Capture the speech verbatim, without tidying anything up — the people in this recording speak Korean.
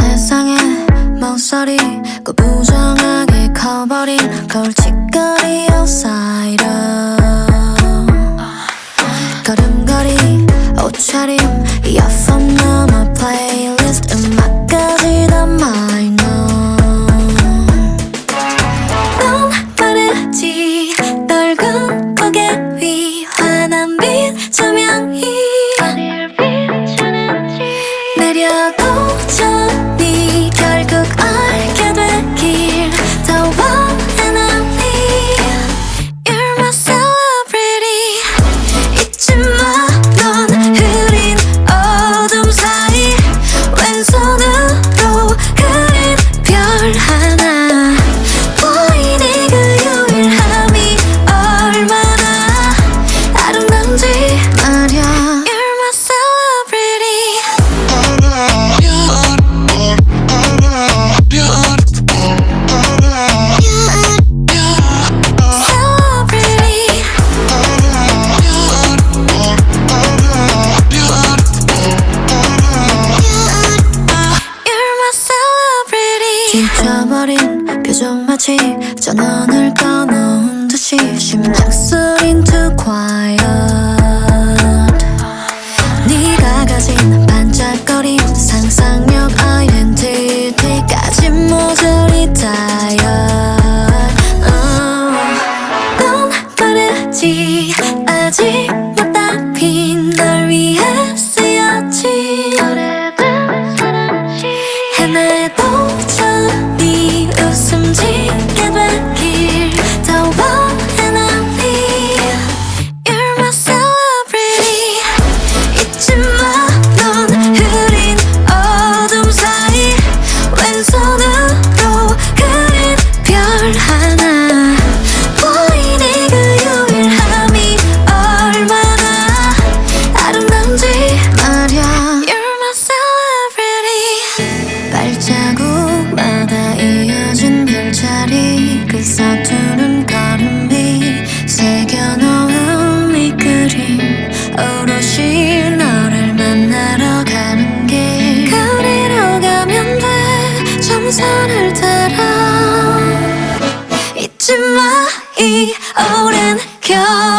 세상에 목소리 꼭 부정하게 커버린 골칫거리 outsider. 걸음걸이 옷차림 이어폰 넘어 플레이리스트 음악까지 다 minor. 넌 빠르지 넓은 고개 위 환한 빛 조명이 어딜 비추는지 내려도 전이 결국 알게 되길 더 원하는 니 You're my celebrity. 잊지 마 넌 흐린 어둠 사이 왼손으로 그린 별 하나 보이니 그 유일함이 얼마나 아름다운지 말야. You're my celebrity. 지쳐버린 표정 마치 전원을 꺼놓은 듯이 심장 소린 too quiet. 네가 가진 반짝거림 상상력 아이덴티티까지 모조리 tired. uh. 넌 빠르지 아직 못다 핀 널 위해 쓰였지 오래된 사랑시 헤매도 전이 웃음 짓게 되길 더 원하는 니 You're my celebrity. 잊지 마 넌 흐린 어둠 사이 왼손으로 그린 별 하나 보이니 그 유일함이 얼마나 아름다운지 말야. You're my celebrity. 발자국마다 이어진 별자리 그 서투른 걸음이 새겨놓은 이 그림 오롯이 너를 만나러 가는 길 거리로 가면 돼 정선을 따라. 잊지 마 이 오랜 겨